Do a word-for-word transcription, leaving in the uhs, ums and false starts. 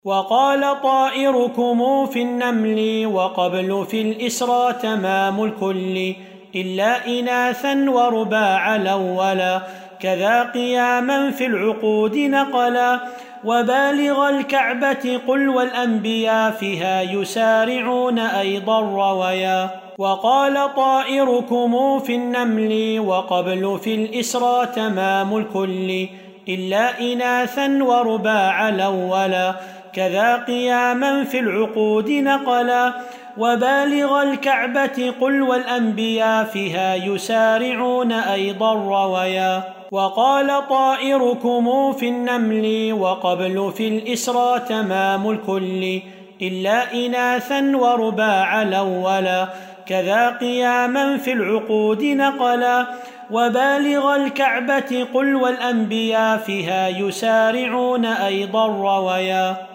وقال طائركم في النمل وقبل في الإسرى تمام الكل إلا إناثا ورباع الأولا كذا قياما في العقود نقلا وبالغ الكعبة قل والأنبياء فيها يسارعون أيضا رويا وقال طائركم في النمل وقبل في الإسرى تمام الكل إلا إناثا ورباع الأولا كذا قياما في العقود نقلا وبالغ الكعبة قل والأنبياء فيها يسارعون أيضا رويا وقال طائركم في النمل وقبل في الإسرى تمام الكل إلا إناثا ورباع الأولا كذا قياما في العقود نقلا وبالغ الكعبة قل والأنبياء فيها يسارعون أيضا رويا